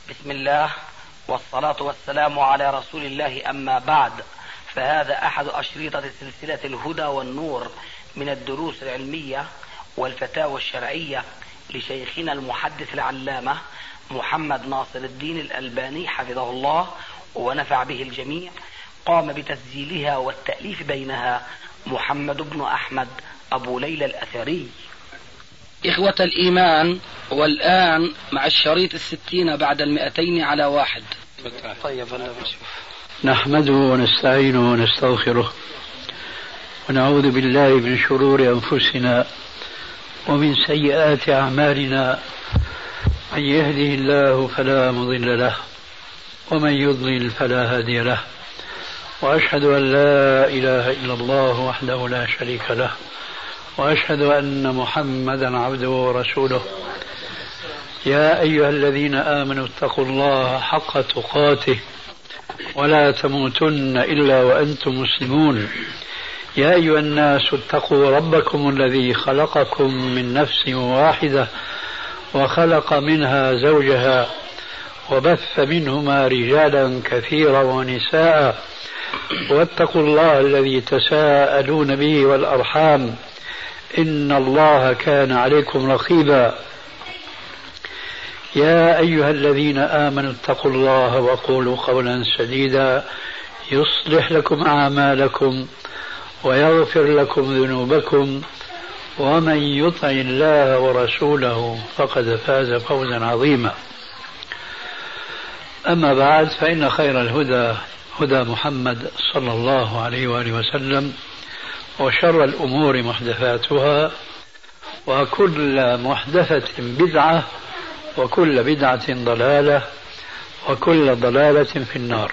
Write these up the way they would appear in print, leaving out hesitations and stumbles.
بسم الله والصلاة والسلام على رسول الله، أما بعد، فهذا أحد أشرطة سلسلة الهدى والنور من الدروس العلمية والفتاوى الشرعية لشيخنا المحدث العلامة محمد ناصر الدين الألباني حفظه الله ونفع به الجميع. قام بتسجيلها والتأليف بينها محمد بن أحمد أبو ليلى الأثري. إخوة الإيمان، والآن مع الشريط 60 بعد 200 على 1. طيب نحمده ونستعينه ونستغفره ونعوذ بالله من شرور أنفسنا ومن سيئات أعمالنا. من يهده الله فلا مضل له ومن يضلل فلا هادي له، وأشهد أن لا إله إلا الله وحده لا شريك له، وأشهد أن محمدا عبده ورسوله. يا أيها الذين آمنوا اتقوا الله حق تقاته ولا تموتن إلا وأنتم مسلمون. يا أيها الناس اتقوا ربكم الذي خلقكم من نفس واحدة وخلق منها زوجها وبث منهما رجالا كثيرا ونساء، واتقوا الله الذي تساءلون به والأرحام إن الله كان عليكم رقيبا. يا أيها الذين آمنوا اتقوا الله وقولوا قولا سديدا يصلح لكم أعمالكم ويغفر لكم ذنوبكم، ومن يطع الله ورسوله فقد فاز فوزا عظيما. أما بعد، فإن خير الهدى هدى محمد صلى الله عليه وآله وسلم، وشر الأمور محدثاتها، وكل محدثة بدعة، وكل بدعة ضلالة، وكل ضلالة في النار.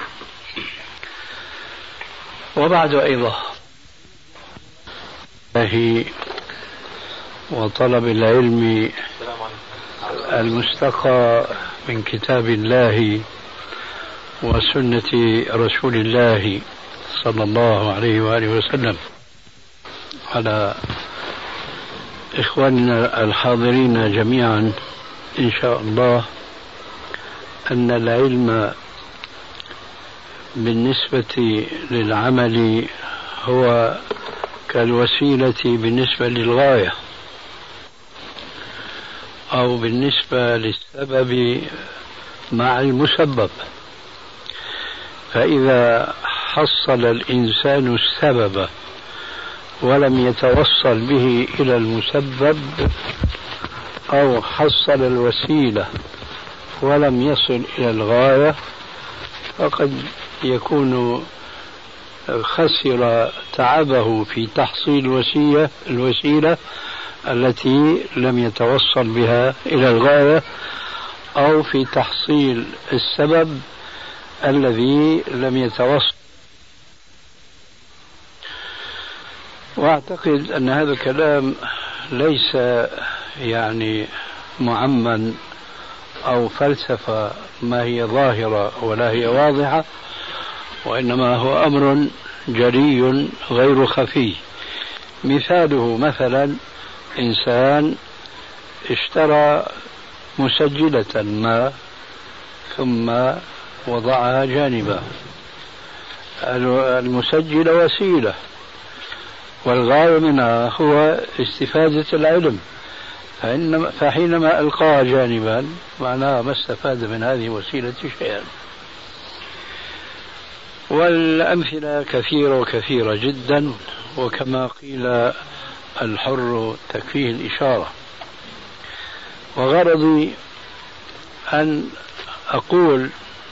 وبعد أيضا وطلب العلم المستقى من كتاب الله وسنة رسول الله صلى الله عليه وآله وسلم، على إخواننا الحاضرين جميعا إن شاء الله أن العلم بالنسبة للعمل هو كالوسيلة بالنسبة للغاية، أو بالنسبة للسبب مع المسبب. فإذا حصل الإنسان السبب ولم يتوصل به إلى المسبب، أو حصل الوسيلة ولم يصل إلى الغاية، فقد يكون خسر تعبه في تحصيل الوسيلة التي لم يتوصل بها إلى الغاية، أو في تحصيل السبب الذي لم يتوصل. وأعتقد أن هذا الكلام ليس يعني معمم أو فلسفة ما هي ظاهرة ولا هي واضحة، وإنما هو أمر جلي غير خفي. مثاله مثلا إنسان اشترى مسجلة ما ثم وضعها جانبا. المسجلة وسيلة، والغاية منها هو استفادة العلم، فحينما ألقاها جانبا معناها ما استفاد من هذه الوسيلة شيئا. والأمثلة كثيرة وكثيرة جدا، وكما قيل الحر تكفيه الإشارة. وغرضي أن أقول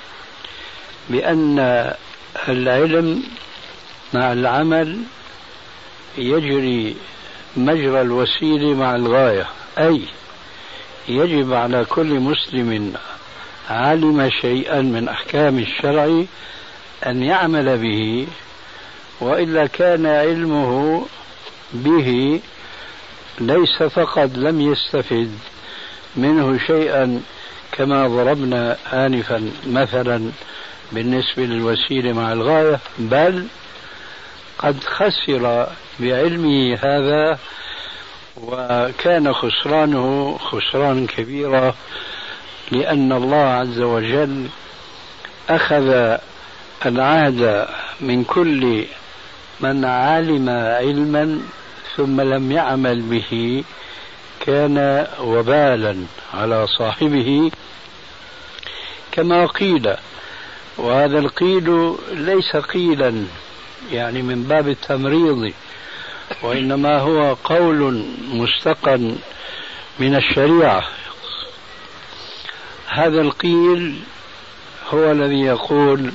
بأن العلم مع العمل يجري مجرى الوسيلة مع الغاية، أي يجب على كل مسلم علم شيئا من أحكام الشرع أن يعمل به، وإلا كان علمه به ليس فقط لم يستفد منه شيئا، كما ضربنا آنفا مثلا بالنسبة للوسيلة مع الغاية، بل قد خسر بعلمه هذا، وكان خسرانه خسران كبيرا لأن الله عز وجل أخذ العهد من كل من علم علما ثم لم يعمل به كان وبالا على صاحبه كما قيل. وهذا القيل ليس قيلا يعني من باب التمريض، وإنما هو قول مستقى من الشريعة. هذا القيل هو الذي يقول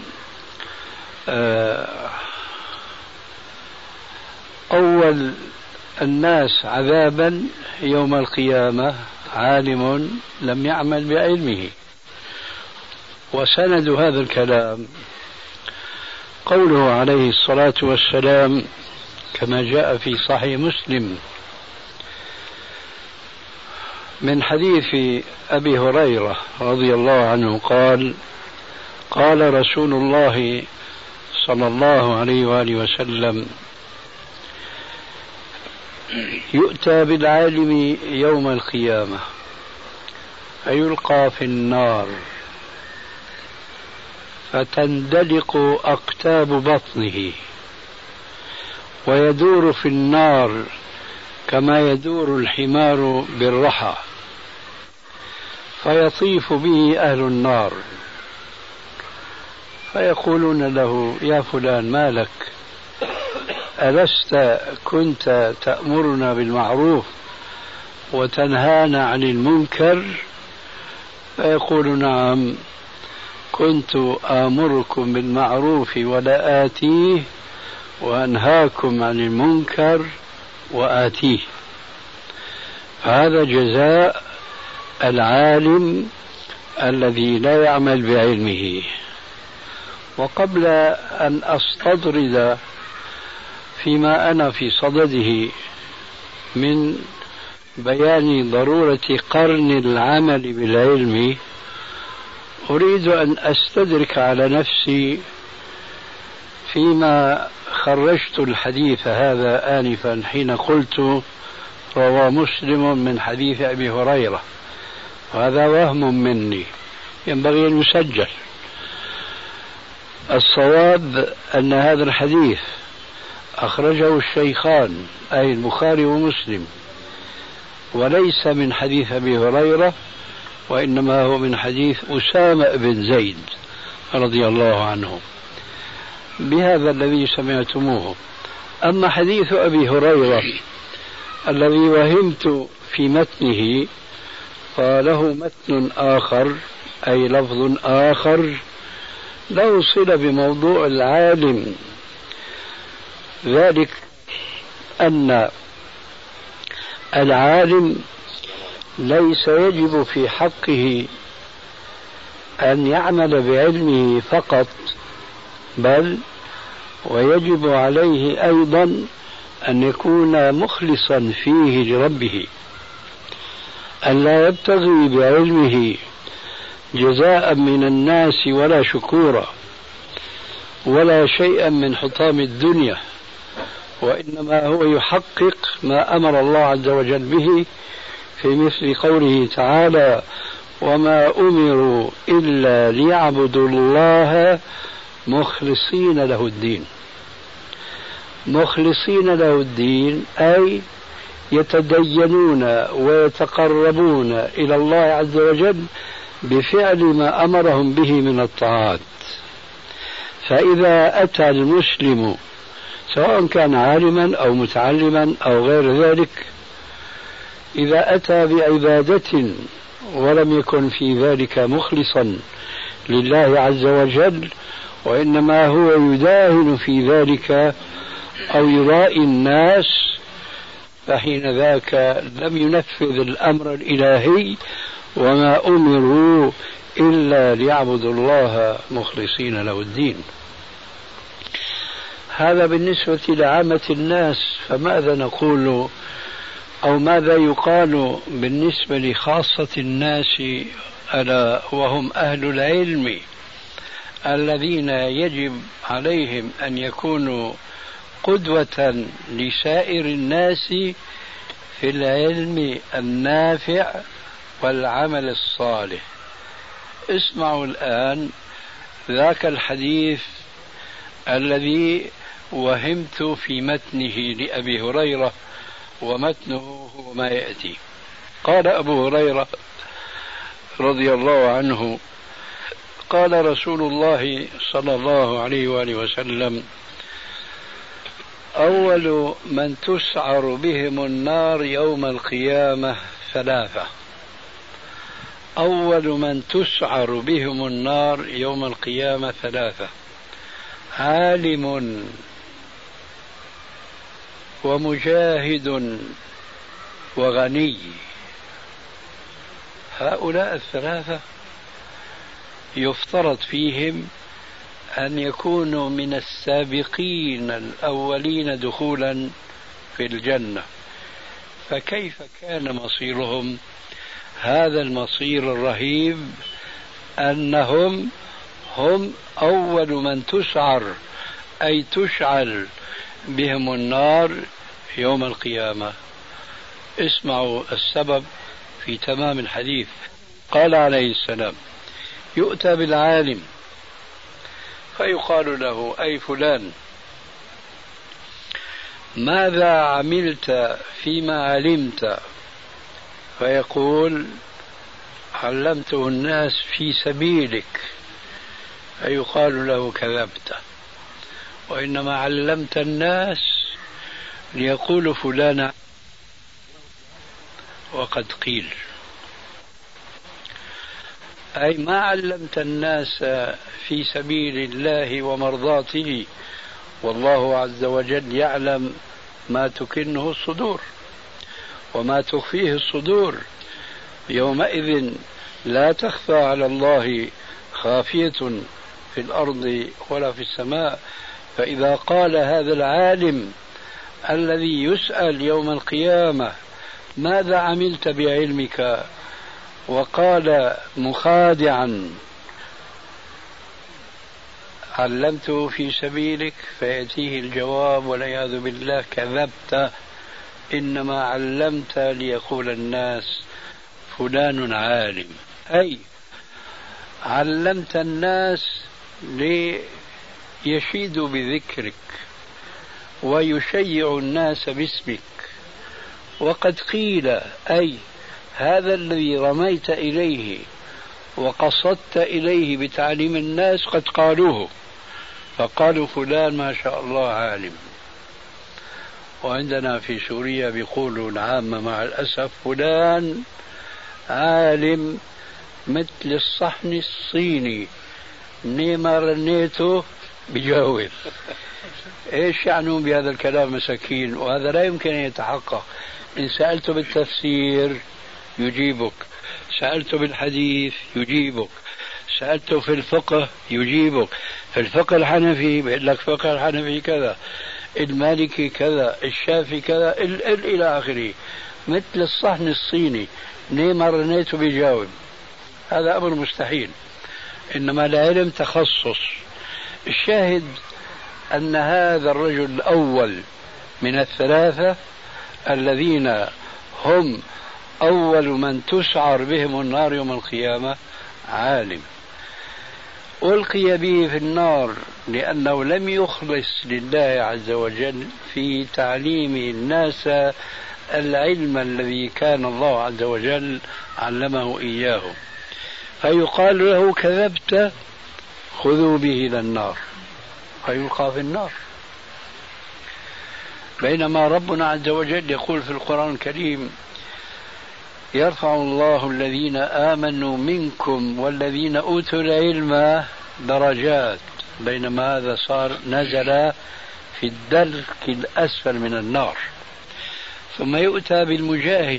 أول الناس عذابا يوم القيامة عالم لم يعمل بعلمه. وسند هذا الكلام قوله عليه الصلاة والسلام كما جاء في صحيح مسلم من حديث أبي هريرة رضي الله عنه قال: قال رسول الله صلى الله عليه وآله وسلم: يؤتى بالعالم يوم القيامة فيلقى في النار فتندلق أقتاب بطنه ويدور في النار كما يدور الحمار بالرحى، فيطيف به أهل النار فيقولون له: يا فلان ما لك؟ ألست كنت تأمرنا بالمعروف وتنهانا عن المنكر؟ فيقول: نعم، كنت آمركم بالمعروف ولا آتيه وأنهاكم عن المنكر وآتيه. هذا جزاء العالم الذي لا يعمل بعلمه. وقبل أن أستطرد فيما أنا في صدده من بيان ضرورة قرن العمل بالعلم، أريد أن أستدرك على نفسي فيما خرجت الحديث هذا آنفا حين قلت روى مسلم من حديث أبي هريرة، وهذا وهم مني ينبغي أن يسجل. الصواب أن هذا الحديث أخرجه الشيخان أي البخاري ومسلم، وليس من حديث أبي هريرة، وإنما هو من حديث أسامة بن زيد رضي الله عنه بهذا الذي سمعتموه. أما حديث أبي هريرة الذي وهمت في متنه فله متن آخر أي لفظ آخر له صلة بموضوع العالم، ذلك أن العالم ليس يجب في حقه أن يعمل بعلمه فقط، بل ويجب عليه أيضا أن يكون مخلصا فيه لربه، أن لا يبتغي بعلمه جزاء من الناس ولا شكورا ولا شيئا من حطام الدنيا، وإنما هو يحقق ما أمر الله عز وجل به في مثل قوله تعالى: وما أمروا إلا ليعبدوا الله مخلصين له الدين. مخلصين له الدين أي يتدينون ويتقربون إلى الله عز وجل بفعل ما أمرهم به من الطاعات. فإذا أتى المسلم سواء كان عالما أو متعلما أو غير ذلك، إذا أتى بعبادة ولم يكن في ذلك مخلصا لله عز وجل، وإنما هو يداهن في ذلك أو يرائي الناس، فحين ذاك لم ينفذ الأمر الإلهي: وما أمروا إلا ليعبدوا الله مخلصين له الدين. هذا بالنسبة لعامة الناس. فماذا نقول أو ماذا يقال بالنسبة لخاصة الناس ألا وهم أهل العلم الذين يجب عليهم أن يكونوا قدوة لسائر الناس في العلم النافع والعمل الصالح؟ اسمعوا الآن ذاك الحديث الذي وهمت في متنه لأبي هريرة، ومتنه هو ما يأتي. قال أبو هريرة رضي الله عنه: قال رسول الله صلى الله عليه وآله وسلم: أول من تسعر بهم النار يوم القيامة ثلاثة. أول من تسعر بهم النار يوم القيامة ثلاثة: عالم، ومجاهد، وغني. هؤلاء الثلاثة يفترض فيهم أن يكونوا من السابقين الأولين دخولا في الجنة، فكيف كان مصيرهم؟ هذا المصير الرهيب أنهم هم أول من تسعر، أي تشعل بهم النار يوم القيامة. اسمعوا السبب في تمام الحديث. قال عليه السلام: يؤتى بالعالم فيقال له: أي فلان، ماذا عملت فيما علمت؟ فيقول: علمته الناس في سبيلك. فيقال له: كذبت، وإنما علمت الناس ليقول فلان وقد قيل، أي ما علمت الناس في سبيل الله ومرضاته، والله عز وجل يعلم ما تكنه الصدور وما تخفيه الصدور. يومئذ لا تخفى على الله خافية في الأرض ولا في السماء. فإذا قال هذا العالم الذي يسأل يوم القيامة: ماذا عملت بعلمك؟ وقال مخادعا: علمته في سبيلك، فيأتيه الجواب والعياذ بالله: كذبت، إنما علمت ليقول الناس فلان عالم. أي علمت الناس ليشيدوا بذكرك ويشيع الناس باسمك. وقد قيل، أي هذا الذي رميت إليه وقصدت إليه بتعليم الناس قد قالوه، فقالوا فلان ما شاء الله عالم. وعندنا في سوريا بيقولوا العامة مع الأسف: فلان عالم مثل الصحن الصيني، نيما رنيته بجاوب. ايش يعنون بهذا الكلام مساكين؟ وهذا لا يمكن ان يتحقق. ان سألته بالتفسير يجيبك، سألته بالحديث يجيبك، سألته في الفقه يجيبك. في الفقه الحنفي بيقول لك فقه الحنفي كذا، المالكي كذا، الشافعي كذا، إلى آخره. مثل الصحن الصيني، نيما رنيته بيجاوب. هذا أمر مستحيل، إنما العلم تخصص. الشاهد أن هذا الرجل الأول من الثلاثة الذين هم أول من تسعر بهم النار يوم القيامة عالم، ألقي به في النار لأنه لم يخلص لله عز وجل في تعليم الناس العلم الذي كان الله عز وجل علمه إياه. فيقال له: كذبت، خذوا به إلى النار، فيلقى في النار. بينما ربنا عز وجل يقول في القرآن الكريم: يرفع الله الذين آمنوا منكم والذين أوتوا العلم درجات، بينما هذا صار نزل في الدرك الأسفل من النار. ثم يؤتى بالمجاهد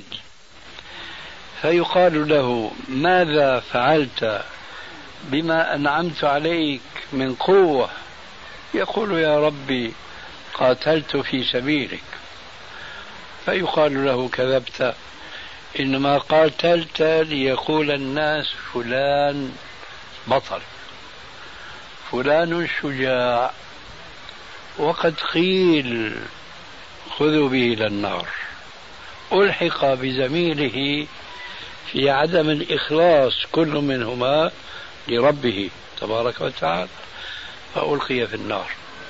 فيقال له: ماذا فعلت بما أنعمت عليك من قوة؟ يقول: يا ربي قاتلت في سبيلك. فيقال له: كذبت، إنما قاتلت ليقول الناس فلان بطل، فلان شجاع، وقد قيل خذوا به إلى النار. ألحق بزميله في عدم الإخلاص كل منهما لربه تبارك وتعالى، فألقي في النار.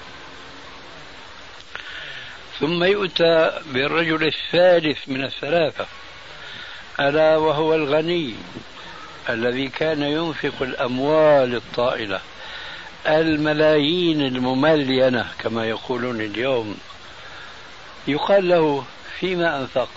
ثم يؤتى بالرجل الثالث من الثلاثة، ألا وهو الغني الذي كان ينفق الأموال الطائلة الملايين المملينة كما يقولون اليوم. يقال له: فيما أنفقت؟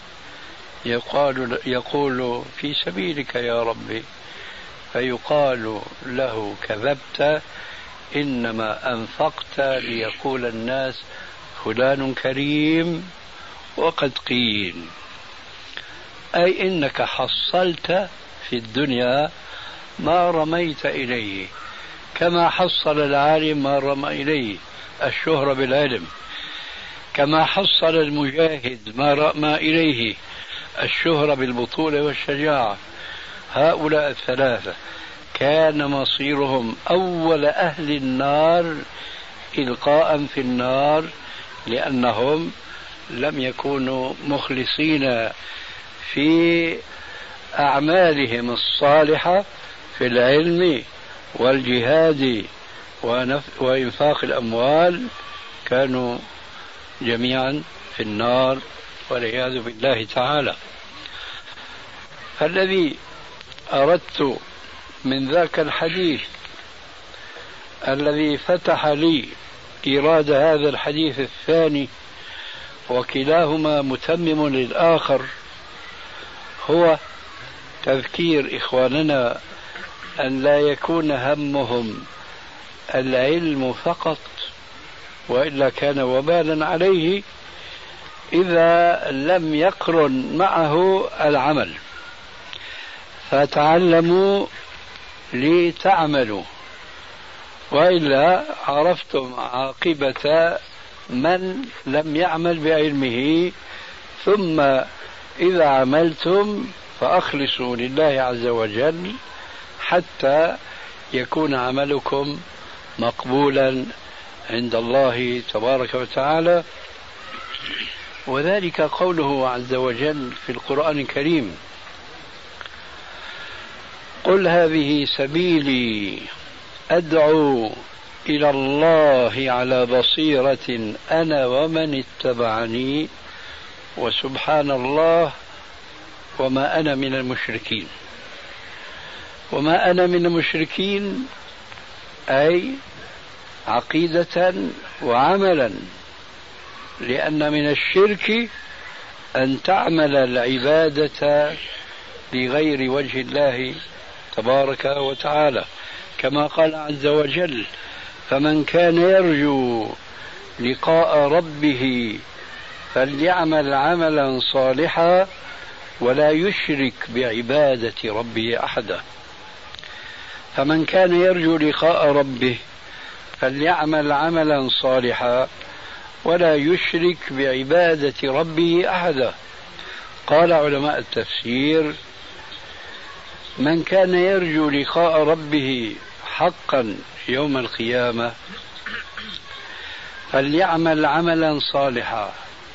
يقول: في سبيلك يا ربي. فيقال له: كذبت، إنما أنفقت ليقول الناس فلان كريم وقد قيل. أي إنك حصلت في الدنيا ما رميت إليه، كما حصل العالم ما رمى إليه، الشهرة بالعلم، كما حصل المجاهد ما رمى إليه، الشهرة بالبطولة والشجاعة. هؤلاء الثلاثة كان مصيرهم أول أهل النار إلقاء في النار، لأنهم لم يكونوا مخلصين في أعمالهم الصالحة في العلم والجهاد وإنفاق الأموال، كانوا جميعا في النار والعياذ بالله تعالى. فالذي أردت من ذاك الحديث الذي فتح لي إيراد هذا الحديث الثاني، وكلاهما متمم للآخر، هو تذكير إخواننا أن لا يكون همهم العلم فقط، وإلا كان وبالا عليه إذا لم يقرن معه العمل. فتعلموا لتعملوا، وإلا عرفتم عاقبة من لم يعمل بعلمه. ثم إذا عملتم فأخلصوا لله عز وجل حتى يكون عملكم مقبولا عند الله تبارك وتعالى. وذلك قوله عز وجل في القرآن الكريم: قل هذه سبيلي أدعو إلى الله على بصيرة أنا ومن اتبعني وسبحان الله وما أنا من المشركين. وما أنا من المشركين أي عقيدة وعملا، لأن من الشرك أن تعمل العبادة لغير وجه الله تبارك وتعالى، كما قال عز وجل: فمن كان يرجو لقاء ربه فليعمل عملا صالحا ولا يشرك بعبادة ربه أحدا. فمن كان يرجو لقاء ربه فليعمل عملا صالحا ولا يشرك بعبادة ربه أحدا. قال علماء التفسير: من كان يرجو لقاء ربه حقا يوم القيامة فليعمل عملا صالحا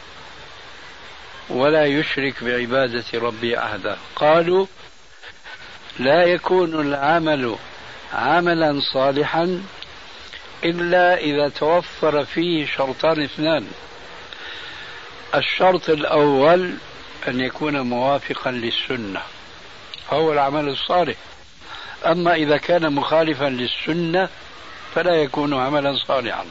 ولا يشرك بعبادة ربه أحدا. قالوا: لا يكون العمل عملا صالحا إلا إذا توفر فيه شرطان اثنان: الشرط الأول أن يكون موافقا للسنة، فهو العمل الصالح. أما إذا كان مخالفا للسنة فلا يكون عملا صالحا.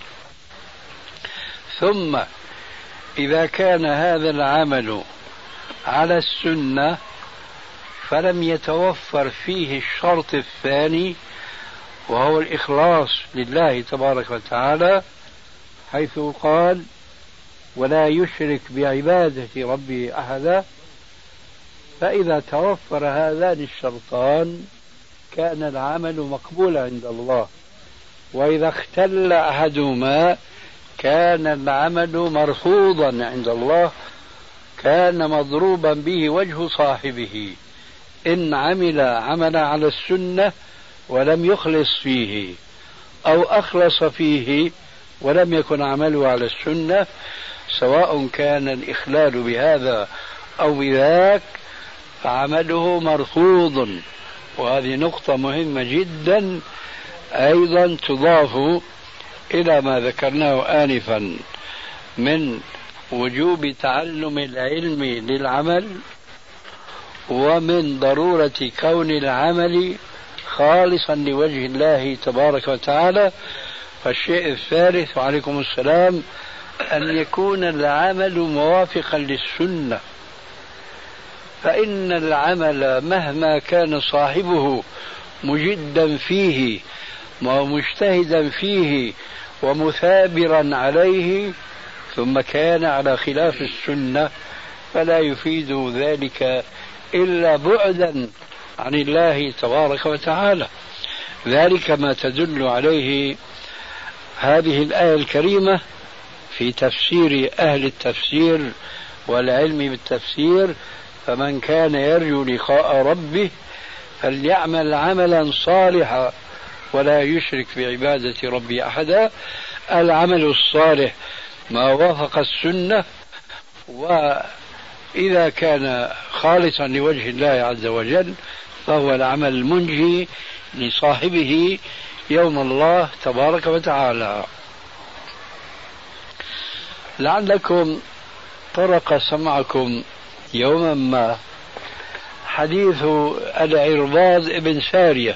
ثم إذا كان هذا العمل على السنة فلم يتوفر فيه الشرط الثاني وهو الإخلاص لله تبارك وتعالى، حيث قال: ولا يشرك بعبادة ربه أحدا. فإذا توفر هذان الشرطان كان العمل مقبولا عند الله، وإذا اختل أحدهما كان العمل مرفوضا عند الله، كان مضروبا به وجه صاحبه إن عمل عملا على السنة ولم يخلص فيه، أو أخلص فيه ولم يكن عمله على السنة، سواء كان الإخلال بهذا أو بذاك، فعمله مرفوض. وهذه نقطة مهمة جدا أيضا تضاف إلى ما ذكرناه آنفا من وجوب تعلم العلم للعمل، ومن ضرورة كون العمل خالصا لوجه الله تبارك وتعالى. فالشيء الثالث وعليكم السلام أن يكون العمل موافقا للسنة، فإن العمل مهما كان صاحبه مجدا فيه ومجتهدا فيه ومثابرا عليه ثم كان على خلاف السنة فلا يفيد ذلك إلا بعدا عن الله تبارك وتعالى. ذلك ما تدل عليه هذه الآية الكريمة في تفسير أهل التفسير والعلم بالتفسير: فمن كان يرجو لقاء ربه فليعمل عملا صالحا ولا يشرك بعبادة ربه أحدا. العمل الصالح ما وافق السنة، وإذا كان خالصا لوجه الله عز وجل فهو العمل المنجي لصاحبه يوم الله تبارك وتعالى. لعلكم طرق سمعكم يوما ما حديث العرباض بن سارية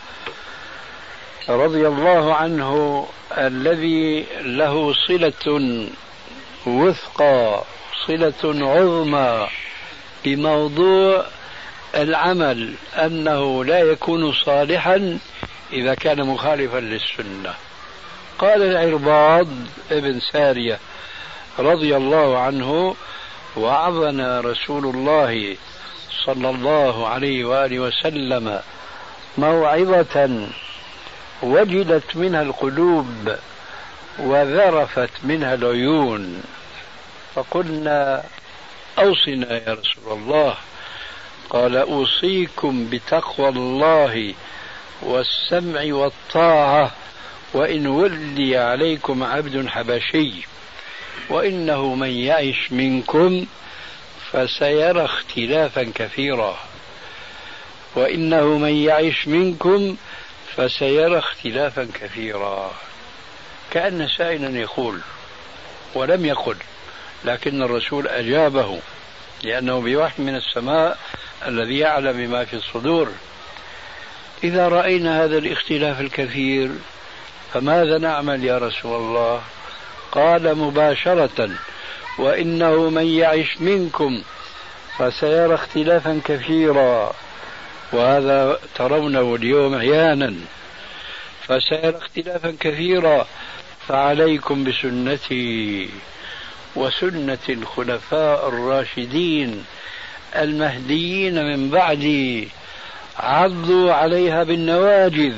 رضي الله عنه، الذي له صلة وثقى، صلة عظمى بموضوع العمل، أنه لا يكون صالحا إذا كان مخالفا للسنة. قال العرباض بن سارية رضي الله عنه: وعظنا رسول الله صلى الله عليه وآله وسلم موعظة وجلت منها القلوب وذرفت منها العيون، فقلنا: أوصنا يا رسول الله. قال: أوصيكم بتقوى الله والسمع والطاعة وإن ولي عليكم عبد حبشي، وإنه من يعش منكم فسيرى اختلافا كثيرا، وإنه من يعش منكم فسيرى اختلافا كثيرا. كأن سائلا يقول ولم يقل، لكن الرسول أجابه لأنه بوحي من السماء الذي يعلم بما في الصدور: إذا رأينا هذا الاختلاف الكثير فماذا نعمل يا رسول الله؟ قال مباشرة: وإنه من يعش منكم فسيرى اختلافا كثيرا، وهذا ترونه اليوم عيانا، فسيرى اختلافا كثيرا، فعليكم بسنتي وسنة الخلفاء الراشدين المهديين من بعدي، عضوا عليها بالنواجذ،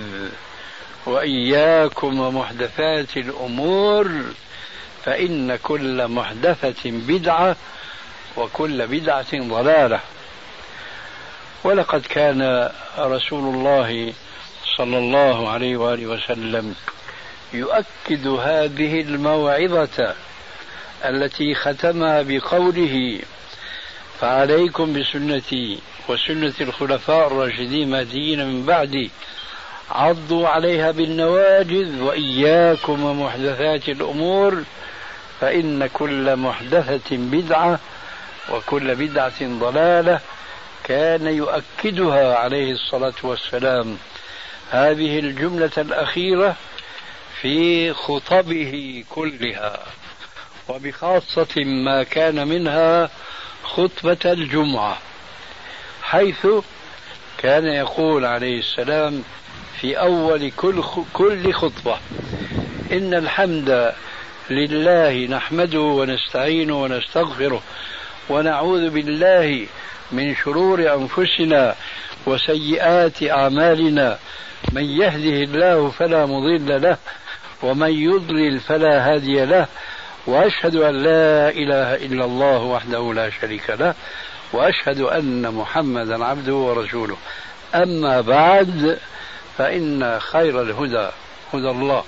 وإياكم ومحدثات الأمور، فإن كل محدثة بدعة وكل بدعة ضلالة. ولقد كان رسول الله صلى الله عليه وآله وسلم يؤكد هذه الموعظة التي ختمها بقوله: فعليكم بسنتي وسنة الخلفاء الراشدين المهديين من بعدي، عضوا عليها بالنواجذ، وإياكم ومحدثات الأمور، فإن كل محدثة بدعة وكل بدعة ضلالة. كان يؤكدها عليه الصلاة والسلام هذه الجملة الأخيرة في خطبه كلها، وبخاصة ما كان منها خطبة الجمعة، حيث كان يقول عليه السلام في أول كل خطبة: إن الحمد لله نحمده ونستعينه ونستغفره ونعوذ بالله من شرور أنفسنا وسيئات أعمالنا، من يهده الله فلا مضل له ومن يضلل فلا هادي له، وأشهد أن لا إله إلا الله وحده لا شريك له، وأشهد أن محمدا عبده ورسوله. أما بعد، فإن خير الهدى هدى الله،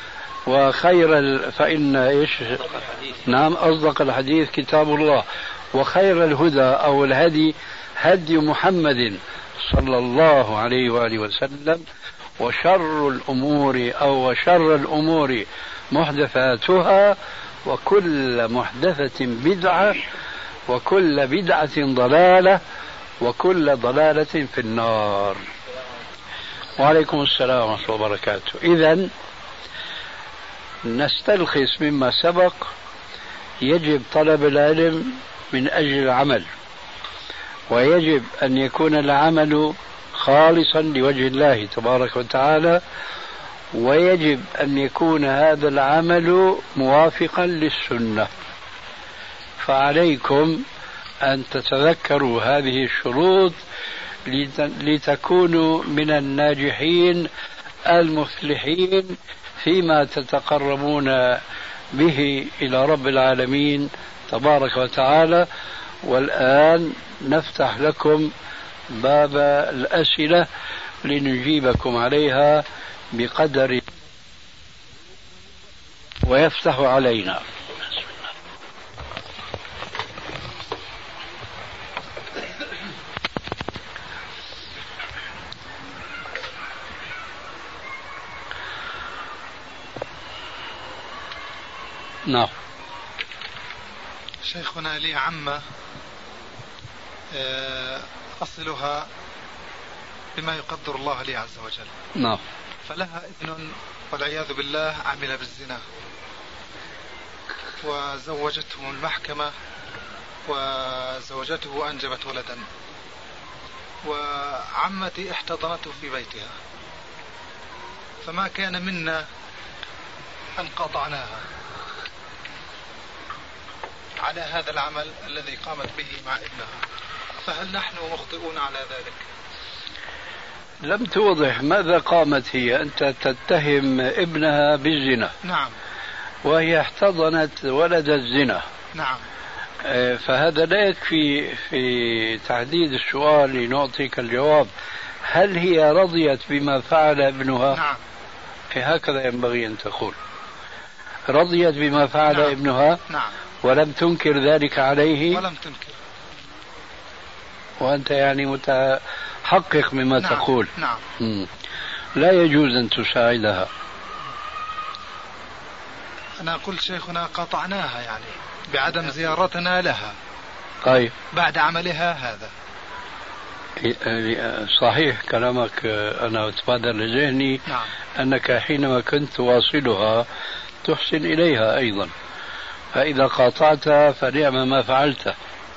فإن نعم أصدق الحديث كتاب الله، وخير الهدى أو الهدي هدي محمد صلى الله عليه وآله وسلم، وشر الأمور محدثاتها، وكل محدثة بدعة، وكل بدعة ضلالة، وكل ضلالة في النار. وعليكم السلام ورحمة الله وبركاته. إذن نستلخص مما سبق: يجب طلب العلم من أجل العمل، ويجب أن يكون العمل خالصا لوجه الله تبارك وتعالى، ويجب أن يكون هذا العمل موافقا للسنة. فعليكم أن تتذكروا هذه الشروط لتكونوا من الناجحين المفلحين فيما تتقربون به إلى رب العالمين تبارك وتعالى. والآن نفتح لكم باب الأسئلة لنجيبكم عليها بقدر ويفتح علينا. نعم. شيخنا لي عمة أصلها بما يقدر الله لي عز وجل. نعم. فلها ابن والعياذ بالله عمل بالزنا، وزوجته المحكمة، وزوجته أنجبت ولدا، وعمتي احتضنته في بيتها، فما كان منا أن قطعناها على هذا العمل الذي قامت به مع ابنها، فهل نحن مخطئون على ذلك؟ لم توضح ماذا قامت هي. أنت تتهم ابنها بالزنا. نعم. وهي احتضنت ولد الزنا. نعم. فهذا لا يكفي في تحديد السؤال لنعطيك الجواب. هل هي رضيت بما فعل ابنها؟ نعم. هكذا ينبغي أن تقول. رضيت بما فعل نعم. ابنها. نعم. ولم تنكر ذلك عليه. ولم تنكر. وأنت يعني متحقق مما نعم. تقول. نعم. لا يجوز أن تساعدها. أنا قلت شيخنا قطعناها يعني بعدم زيارتنا لها. طيب. بعد عملها هذا. صحيح كلامك. أنا أتبادر لذهني. نعم. أنك حينما كنت تواصلها تحسن إليها أيضا، فإذا قاطعتها فنعم ما فعلت.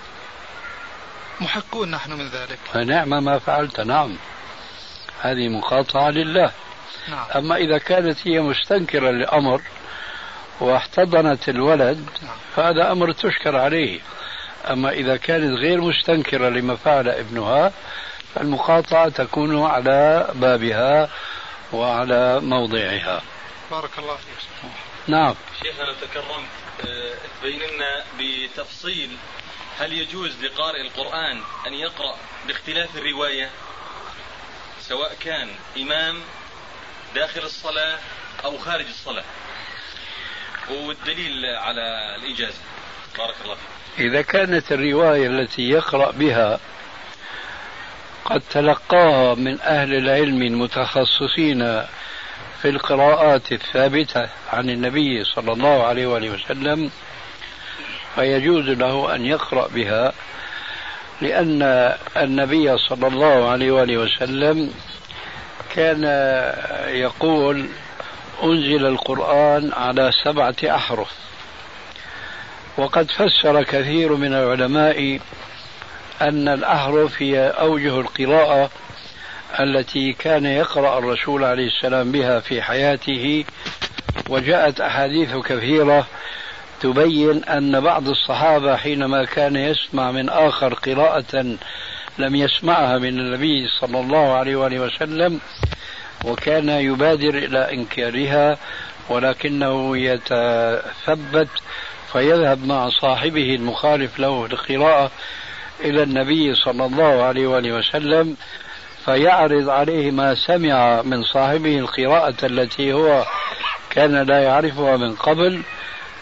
محقون نحن من ذلك. فنعم ما فعلت. نعم، هذه مقاطعة لله. نعم. أما إذا كانت هي مستنكرة للأمر واحتضنت الولد، نعم. فهذا أمر تشكر عليه. أما إذا كانت غير مستنكرة لما فعل ابنها فالمقاطعة تكون على بابها وعلى موضعها. بارك الله فيك. نعم. شيخنا لو تكرمت تبين لنا بتفصيل هل يجوز لقارئ القرآن أن يقرأ باختلاف الرواية، سواء كان إمام داخل الصلاة أو خارج الصلاة، والدليل على الإجازة؟ بارك الله فيك. إذا كانت الرواية التي يقرأ بها قد تلقاها من أهل العلم المتخصصين في القراءات الثابتة عن النبي صلى الله عليه وآله وسلم فيجوز له أن يقرأ بها، لأن النبي صلى الله عليه وآله وسلم كان يقول: أنزل القرآن على 7 أحرف. وقد فسر كثير من العلماء أن الأحرف هي أوجه القراءة التي كان يقرأ الرسول عليه السلام بها في حياته. وجاءت أحاديث كثيرة تبين أن بعض الصحابة حينما كان يسمع من آخر قراءة لم يسمعها من النبي صلى الله عليه وآله وسلم وكان يبادر إلى إنكارها، ولكنه يتثبت فيذهب مع صاحبه المخالف له القراءة إلى النبي صلى الله عليه وآله وسلم فيعرض عليه ما سمع من صاحبه القراءة التي هو كان لا يعرفها من قبل،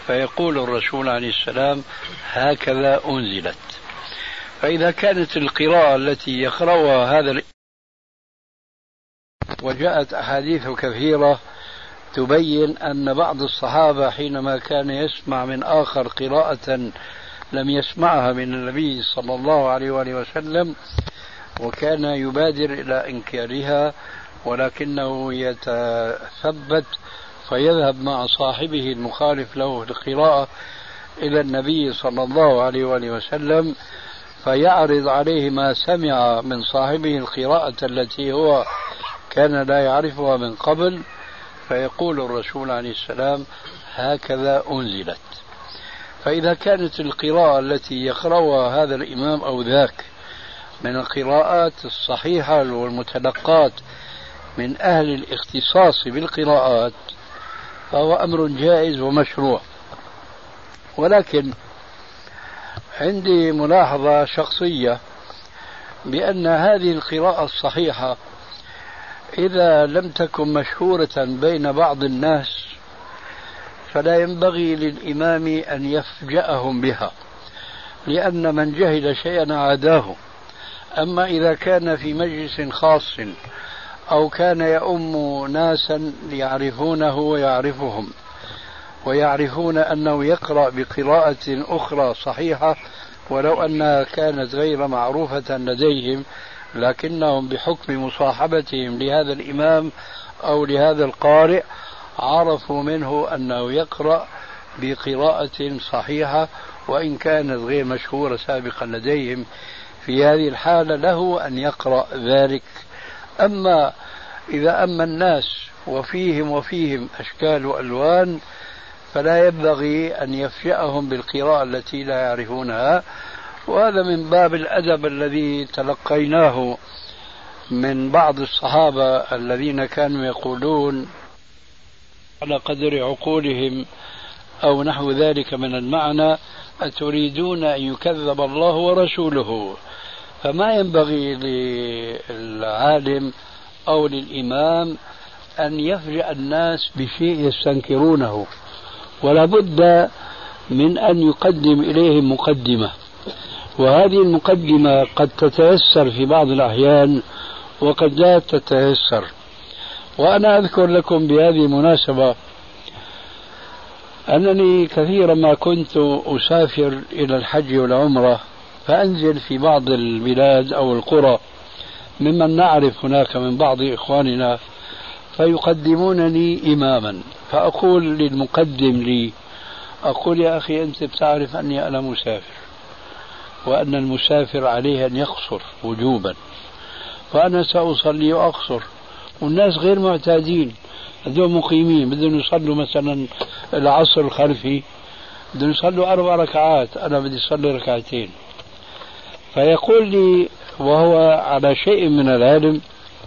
فيقول الرسول عليه السلام هكذا أنزلت. فإذا كانت القراءة التي يقرأها هذا وجاءت أحاديث كثيرة تبين أن بعض الصحابة حينما كان يسمع من آخر قراءة لم يسمعها من النبي صلى الله عليه وآله وسلم وكان يبادر إلى إنكارها ولكنه يتثبت فيذهب مع صاحبه المخالف له القراءة إلى النبي صلى الله عليه وآله وسلم فيعرض عليه ما سمع من صاحبه القراءة التي هو كان لا يعرفها من قبل فيقول الرسول عليه السلام هكذا أنزلت. فإذا كانت القراءة التي يقرأها هذا الإمام أو ذاك من القراءات الصحيحة والمتلقات من أهل الاختصاص بالقراءات فهو أمر جائز ومشروع. ولكن عندي ملاحظة شخصية بأن هذه القراءة الصحيحة إذا لم تكن مشهورة بين بعض الناس فلا ينبغي للإمام أن يفجأهم بها لأن من جهل شيئا عاداه. أما إذا كان في مجلس خاص أو كان يؤم ناسا يعرفونه ويعرفهم ويعرفون أنه يقرأ بقراءة أخرى صحيحة ولو أنها كانت غير معروفة لديهم لكنهم بحكم مصاحبتهم لهذا الإمام أو لهذا القارئ عرفوا منه أنه يقرأ بقراءة صحيحة وإن كانت غير مشهورة سابقا لديهم، في هذه الحالة له أن يقرأ ذلك. أما إذا أما الناس وفيهم أشكال وألوان فلا ينبغي أن يفجأهم بالقراءة التي لا يعرفونها، وهذا من باب الأدب الذي تلقيناه من بعض الصحابة الذين كانوا يقولون على قدر عقولهم أو نحو ذلك من المعنى أتريدون أن يكذب الله ورسوله. فما ينبغي للعالم أو للإمام أن يفجأ الناس بشيء يستنكرونه، ولا بد من أن يقدم إليهم مقدمة، وهذه المقدمة قد تتيسر في بعض الأحيان وقد لا تتيسر. وأنا أذكر لكم بهذه المناسبة أنني كثيرا ما كنت أسافر إلى الحج والعمرة فأنزل في بعض البلاد أو القرى ممن نعرف هناك من بعض إخواننا فيقدمونني إماما، فأقول للمقدم لي أقول يا أخي أنت بتعرف أني أنا مسافر وأن المسافر عليه أن يقصر وجوبا، فأنا سأصلي وأقصر والناس غير معتادين، هذول مقيمين بدهم يصلوا مثلا العصر الخلفي بدهم يصلوا 4 ركعات، أنا بدي أصلي 2 ركعتين. فيقول لي وهو على شيء من العلم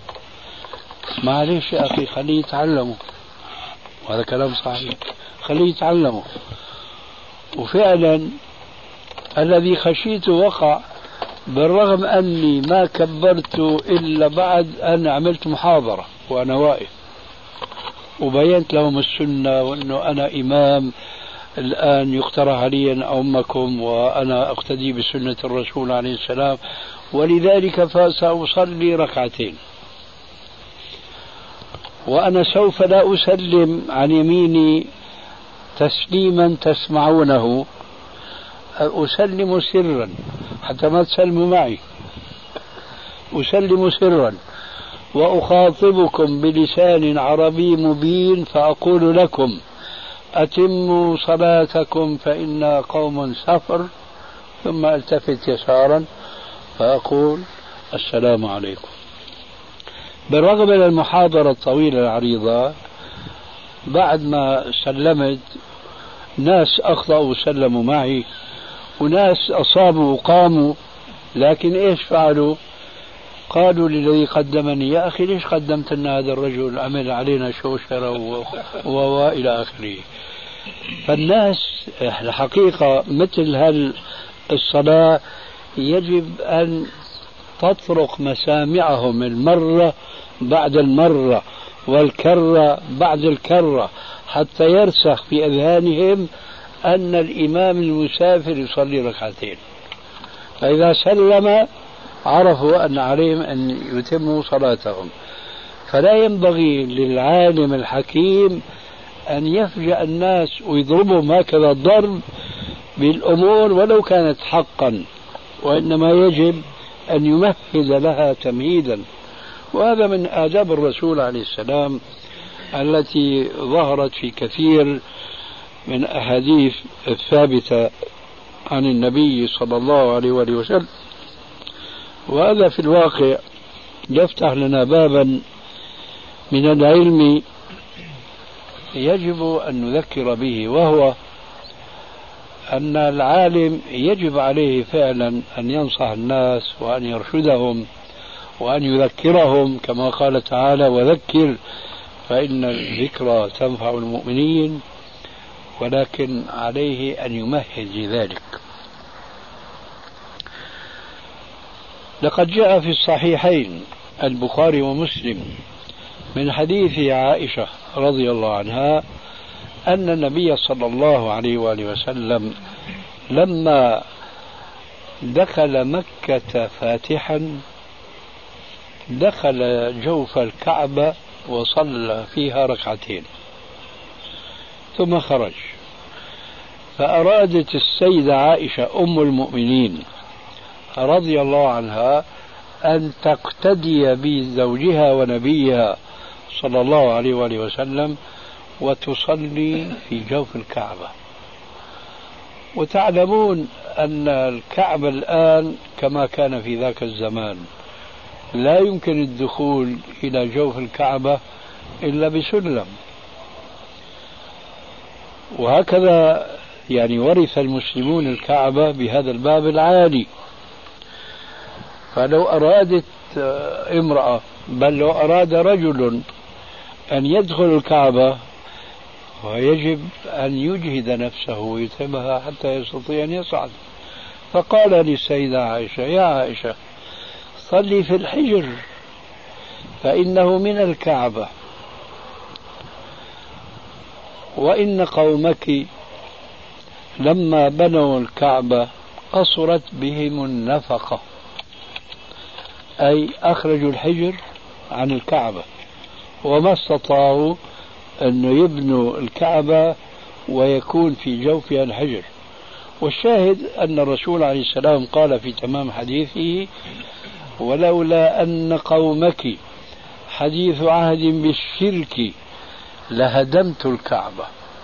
معلش يا أخي خليه يتعلموا، وهذا كلام صحيح، خليه يتعلموا. وفعلا الذي خشيته وقع، بالرغم أني ما كبرت إلا بعد أن عملت محاضرة وأنا واقف وبينت لهم السنة وأنه أنا إمام الآن يقترح علي أن أمكم وأنا أقتدي بسنة الرسول عليه السلام، ولذلك فسأصلي 2 ركعتين، وأنا سوف لا أسلم عن يميني تسليما تسمعونه، أسلم سرا حتى ما تسلموا معي، أسلم سرا وأخاطبكم بلسان عربي مبين فأقول لكم أتموا صلاتكم فإن قوم سفر، ثم التفت يسارا فأقول السلام عليكم. بالرغم من المحاضرة الطويلة العريضة بعد ما سلمت ناس أخطأوا وسلموا معي وناس أصابوا وقاموا، لكن إيش فعلوا؟ قالوا للذي قدمني يا أخي ليش قدمت لنا هذا الرجل عمل علينا شوشرة وإلى آخره. فالناس الحقيقة مثل هالصلاة يجب أن تطرق مسامعهم المرة بعد المرة والكرة بعد الكرة حتى يرسخ في أذهانهم أن الإمام المسافر يصلي ركعتين، فإذا سلم عرفوا أن عليهم أن يتموا صلاتهم. فلا ينبغي للعالم الحكيم أن يفجأ الناس ويضربهم هكذا الضرب بالأمور ولو كانت حقا، وإنما يجب أن يمهد لها تمهيدا. وهذا من آداب الرسول عليه السلام التي ظهرت في كثير من أحاديث الثابتة عن النبي صلى الله عليه وآله وسلم. وهذا في الواقع يفتح لنا بابا من العلم يجب أن نذكر به، وهو أن العالم يجب عليه فعلا أن ينصح الناس وأن يرشدهم وأن يذكرهم، كما قال تعالى: وذكر فإن الذكرى تنفع المؤمنين، ولكن عليه أن يمهد لذلك. لقد جاء في الصحيحين البخاري ومسلم من حديث عائشة رضي الله عنها أن النبي صلى الله عليه وآله وسلم لما دخل مكة فاتحا دخل جوف الكعبة وصلى فيها ركعتين ثم خرج، فأرادت السيدة عائشة أم المؤمنين رضي الله عنها أن تقتدي بزوجها ونبيها صلى الله عليه وآله وسلم وتصلي في جوف الكعبة. وتعلمون أن الكعبة الآن كما كان في ذاك الزمان لا يمكن الدخول إلى جوف الكعبة إلا بسلم، وهكذا يعني ورث المسلمون الكعبة بهذا الباب العالي. فلو أرادت امرأة، بل لو أراد رجل أن يدخل الكعبة ويجب أن يجهد نفسه ويتمها حتى يستطيع أن يصعد. فقال للسيدة عائشة: يا عائشة صلي في الحجر فإنه من الكعبة، وإن قومك لما بنوا الكعبة قصرت بهم النفقة، أي أخرجوا الحجر عن الكعبة وما استطاعوا أن يبنوا الكعبة ويكون في جوفها الحجر. والشاهد أن الرسول عليه السلام قال في تمام حديثه: ولولا أن قومك حديث عهد بالشرك لهدمت الكعبة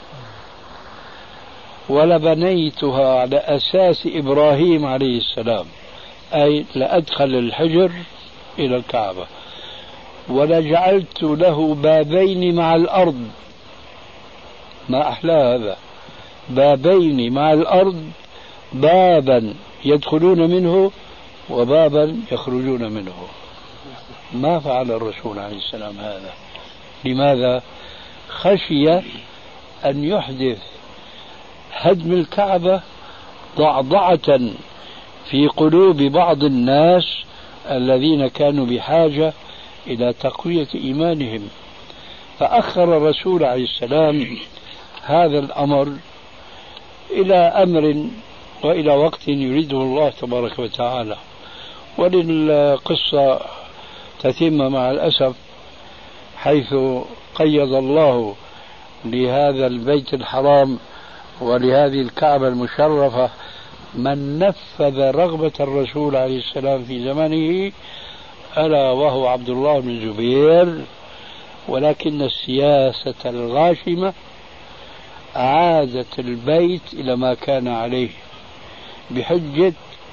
ولبنيتها على أساس إبراهيم عليه السلام، أي لأدخل الحجر إلى الكعبة ولجعلت له بابين مع الأرض. ما أحلى هذا، بابين مع الأرض، بابا يدخلون منه وبابا يخرجون منه. ما فعل الرسول عليه السلام هذا. لماذا؟ خشي أن يحدث هدم الكعبة ضعضعة في قلوب بعض الناس الذين كانوا بحاجة إلى تقوية إيمانهم، فأخر الرسول عليه السلام هذا الأمر إلى أمر وإلى وقت يريده الله تبارك وتعالى. وللقصة تتم مع الأسف، حيث قيض الله لهذا البيت الحرام ولهذه الكعبة المشرفة من نفذ رغبة الرسول عليه السلام في زمنه، ألا وهو عبد الله بن الزبير. ولكن السياسة الغاشمة أعادت البيت إلى ما كان عليه، بحجة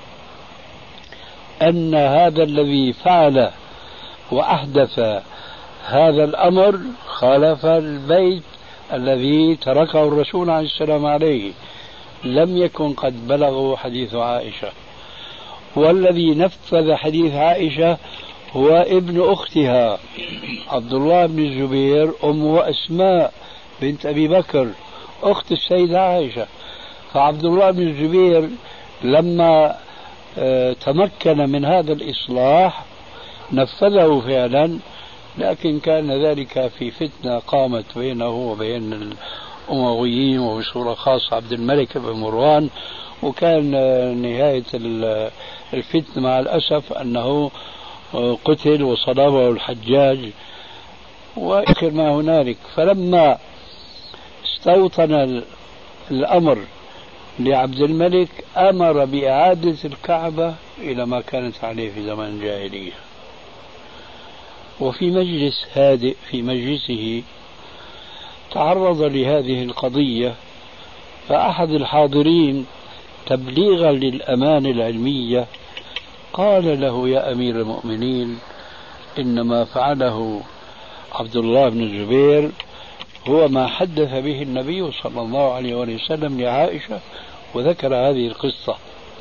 أن هذا الذي فعل وأحدث هذا الأمر خالف البيت الذي تركه الرسول عليه السلام عليه، لم يكن قد بلغه حديث عائشة. والذي نفذ حديث عائشة هو ابن أختها عبد الله بن الزبير أم أسماء بنت أبي بكر أخت السيدة عائشة. فعبد الله بن الزبير لما تمكن من هذا الإصلاح نفذه فعلا، لكن كان ذلك في فتنة قامت بينه وبين الأمويين وبصورة خاصة عبد الملك بن مروان. وكان نهاية الفتنة مع الأسف أنه قتل وصلبه الحجاج وآخر ما هنالك. فلما استوطن الأمر لعبد الملك أمر بإعادة الكعبة إلى ما كانت عليه في زمن الجاهلية. وفي مجلس هادئ في مجلسه تعرض لهذه القضية، فأحد الحاضرين تبليغا للأمانة العلمية قال له: يا أمير المؤمنين، إنما فعله عبد الله بن الزبير هو ما حدث به النبي صلى الله عليه وسلم لعائشة، وذكر هذه القصة.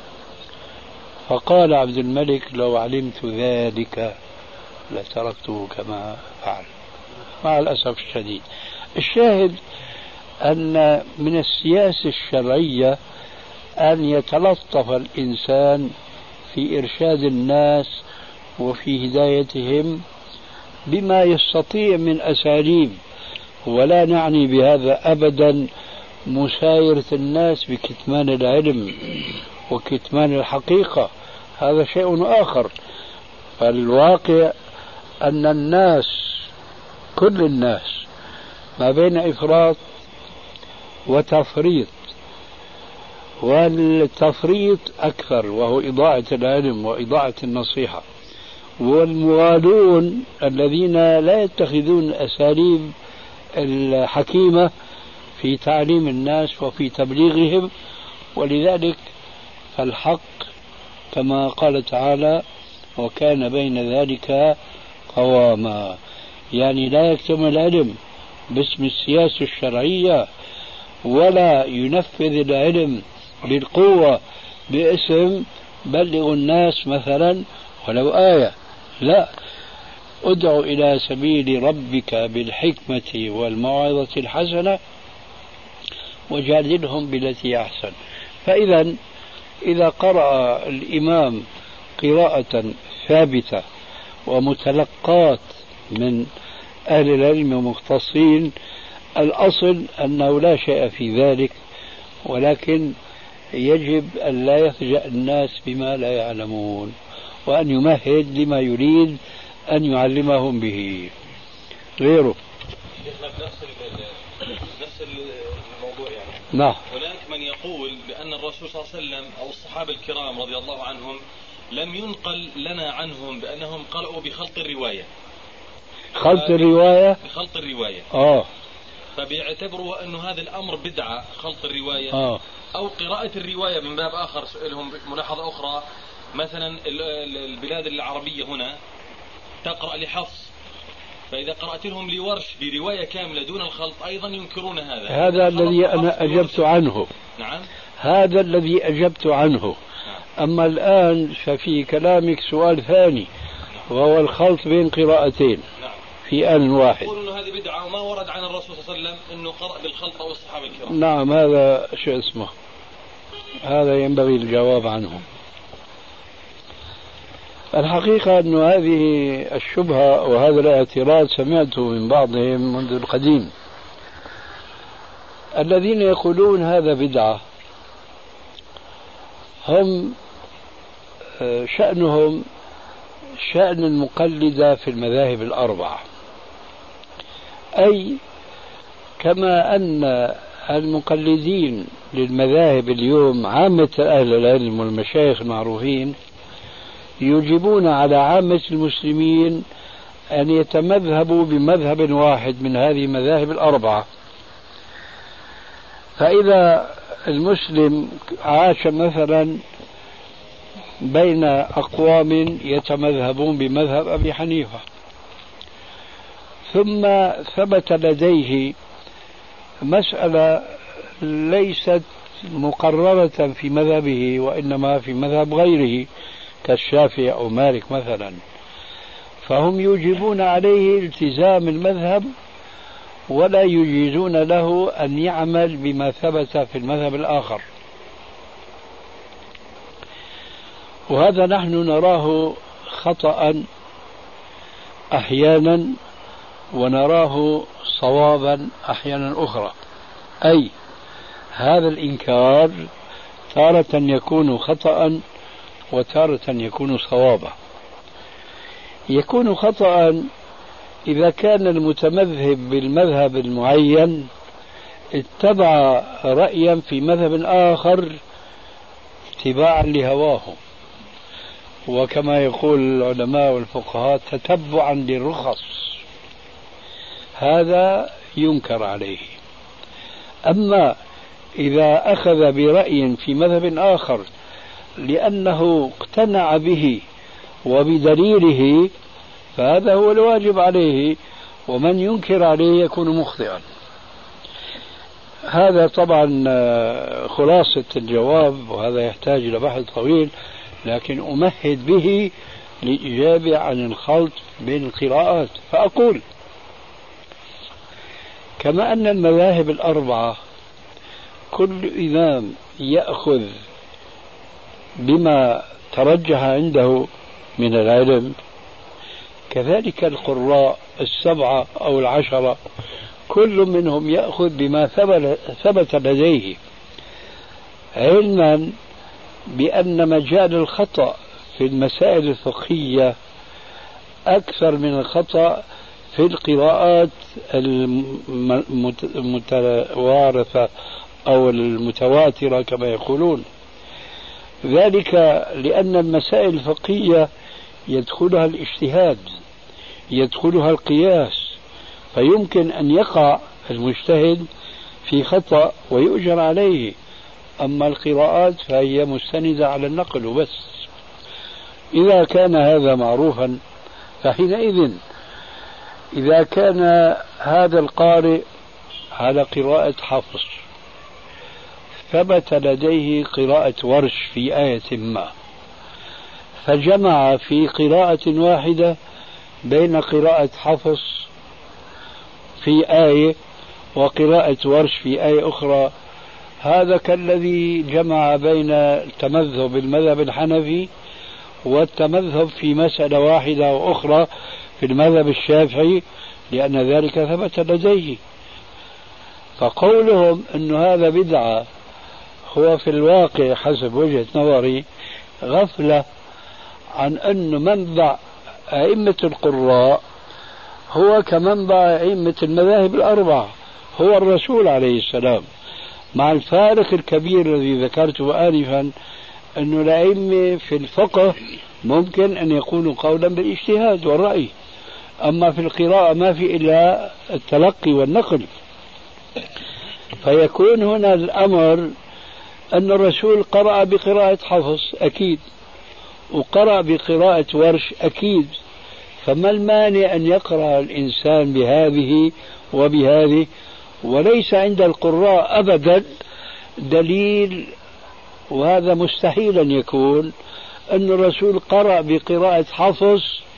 فقال عبد الملك: لو علمت ذلك لتركته كما فعل. مع الأسف الشديد. الشاهد أن من السياسة الشرعية أن يتلطف الإنسان في إرشاد الناس وفي هدايتهم بما يستطيع من أساليب، ولا نعني بهذا أبدا مسايرة الناس بكتمان العلم وكتمان الحقيقة، هذا شيء آخر. فالواقع أن الناس، كل الناس، ما بين إفراط وتفريط، والتفريط أكثر وهو إضاعة العلم وإضاعة النصيحة، والمغالون الذين لا يتخذون الأساليب الحكيمة في تعليم الناس وفي تبليغهم. ولذلك فالحق كما قال تعالى: وكان بين ذلك قواما، يعني لا يكتم العلم باسم السياسة الشرعية، ولا ينفذ العلم بالقوة باسم بلغ الناس مثلا ولو آية. لا، ادع إلى سبيل ربك بالحكمة والموعظة الحسنة وجادلهم بالتي أحسن. فإذا إذا قرأ الإمام قراءة ثابتة ومتلقات من أهل العلم ومختصين، الأصل أنه لا شيء في ذلك، ولكن يجب أن لا يفجأ الناس بما لا يعلمون، وأن يمهد لما يريد أن يعلمهم به غيره. نفس الموضوع يعني. نعم. هناك من يقول بأن الرسول صلى الله عليه وسلم أو الصحابة الكرام رضي الله عنهم لم ينقل لنا عنهم بأنهم قرأوا بخلط الرواية. خلط الرواية؟ بخلط الرواية. فبيعتبروا أنه هذا الأمر بدعة، خلط الرواية. أو قراءة الرواية من باب آخر. لهم ملاحظة أخرى، مثلا البلاد العربية هنا تقرأ لحفص، فإذا قرأت لهم لورش برواية كاملة دون الخلط أيضا ينكرون هذا. هذا الذي أنا أجبت عنه. نعم. هذا الذي أجبت عنه. أما الآن ففي كلامك سؤال ثاني، وهو الخلط بين قراءتين في آن واحد. يقول أنه هذه بدعة وما ورد عن الرسول صلى الله عليه وسلم أنه قرأ بالخلط أو الصحابة الكرام. نعم، هذا شو اسمه، هذا ينبغي الجواب عنه. الحقيقة أن هذه الشبهة وهذا الاعتراض سمعته من بعضهم منذ القديم. الذين يقولون هذا بدعة هم شأنهم شأن المقلدة في المذاهب الأربعة، أي كما أن المقلدين للمذاهب اليوم عامة أهل العلم والمشايخ المعروفين يجيبون على عامة المسلمين أن يتمذهبوا بمذهب واحد من هذه المذاهب الأربعة. فإذا المسلم عاش مثلا بين أقوام يتمذهبون بمذهب أبي حنيفة، ثم ثبت لديه مسألة ليست مقررة في مذهبه وإنما في مذهب غيره كالشافعي أو مالك مثلا، فهم يوجبون عليه التزام المذهب ولا يجيزون له أن يعمل بما ثبت في المذهب الآخر. وهذا نحن نراه خطأ أحيانا ونراه صوابا أحيانا أخرى. أي هذا الإنكار تارة يكون خطأ وتارة يكون صوابا. يكون خطأ إذا كان المتمذهب بالمذهب المعين اتبع رأيا في مذهب آخر اتباعا لهواه، وكما يقول العلماء والفقهاء تتبعا للرخص، هذا ينكر عليه. أما إذا أخذ برأي في مذهب آخر لأنه اقتنع به وبدليله فهذا هو الواجب عليه، ومن ينكر عليه يكون مخطئا. هذا طبعا خلاصة الجواب، وهذا يحتاج إلى بحث طويل، لكن أمهد به للإجابة عن الخلط بين القراءات. فأقول كما أن المذاهب الأربعة كل إمام يأخذ بما ترجح عنده من العلم، كذلك القراء السبعة أو العشرة كل منهم يأخذ بما ثبت لديه، علما بأن مجال الخطأ في المسائل الفقهية أكثر من الخطأ في القراءات المتوارثة أو المتواترة كما يقولون. ذلك لأن المسائل الفقهية يدخلها الاجتهاد، يدخلها القياس، فيمكن أن يقع المجتهد في خطأ ويؤجر عليه. أما القراءات فهي مستندة على النقل وبس. إذا كان هذا معروفا فحينئذ إذا كان هذا القارئ على قراءة حفص ثبت لديه قراءة ورش في آية ما، فجمع في قراءة واحدة بين قراءة حفص في آية وقراءة ورش في آية أخرى، هذا كالذي جمع بين التمذهب بالمذهب الحنفي والتمذهب في مسألة واحدة وأخرى في المذهب الشافعي، لأن ذلك ثبت لديه. فقولهم أن هذا بدعة هو في الواقع حسب وجهة نظري غفلة عن أن منبع أئمة القراء هو كمنبع أئمة المذاهب الأربعة، هو الرسول عليه السلام، مع الفارق الكبير الذي ذكرته آنفا أن الأئمة في الفقه ممكن أن يكونوا قولا بالاجتهاد والرأي، أما في القراءة ما في إلا التلقي والنقل. فيكون هنا الأمر أن الرسول قرأ بقراءة حفص أكيد، وقرأ بقراءة ورش أكيد، فما المانع أن يقرأ الإنسان بهذه وبهذه؟ وليس عند القراء أبدا دليل، وهذا مستحيل أن يكون، أن الرسول قرأ بقراءة حفص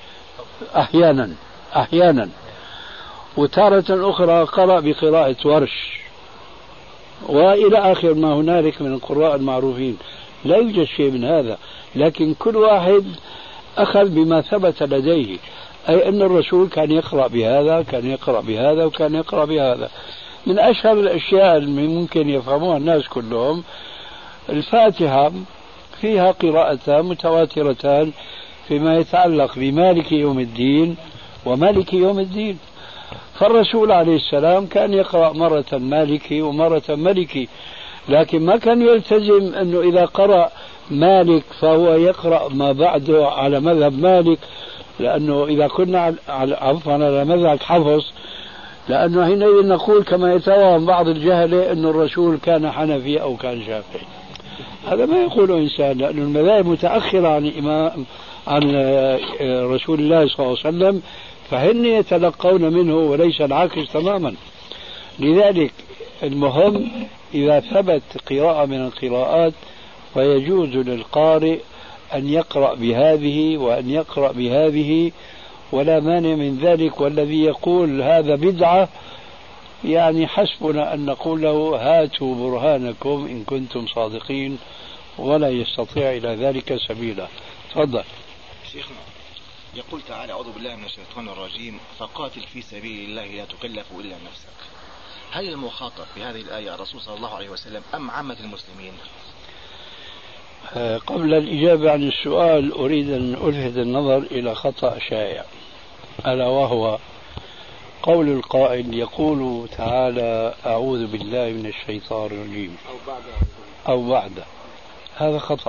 أحيانا وتارة أخرى قرأ بقراءة ورش وإلى آخر ما هنالك من القراء المعروفين. لا يوجد شيء من هذا، لكن كل واحد أخذ بما ثبت لديه، أي أن الرسول كان يقرأ بهذا، كان يقرأ بهذا، وكان يقرأ بهذا. من أشهر الأشياء اللي ممكن يفهموها الناس كلهم الفاتحة، فيها قراءتان متواترتان فيما يتعلق بمالك يوم الدين ومالك يوم الدين. فالرسول عليه السلام كان يقرأ مرة مالكي ومرة ملكي، لكن ما كان يلتزم أنه إذا قرأ مالك فهو يقرأ ما بعده على مذهب مالك، لأنه إذا كنا على مذهب حفص، لأنه حينئذ نقول كما يتوهم بعض الجهلة أن الرسول كان حنفي أو كان شافعي. هذا ما يقوله إنسان، لأن المذاهب متأخرة عن رسول الله صلى الله عليه وسلم، فهن يتلقون منه وليس العكس تماما. لذلك المهم إذا ثبت قراءة من القراءات فيجوز للقارئ أن يقرأ بهذه وأن يقرأ بهذه ولا مانع من ذلك. والذي يقول هذا بدعة يعني حسبنا أن نقول له هاتوا برهانكم إن كنتم صادقين، ولا يستطيع إلى ذلك سبيلا. تفضل شيخنا. يقول تعالى: أعوذ بالله من الشيطان الرجيم، فقاتل في سبيل الله لا تكلف إلا نفسك. هل المخاطب بهذه الآية الرسول صلى الله عليه وسلم أم عامة المسلمين؟ قبل الإجابة عن السؤال أريد أن ألفت النظر إلى خطأ شائع، ألا وهو قول القائل يقول تعالى أعوذ بالله من الشيطان الرجيم أو بعد. هذا خطأ،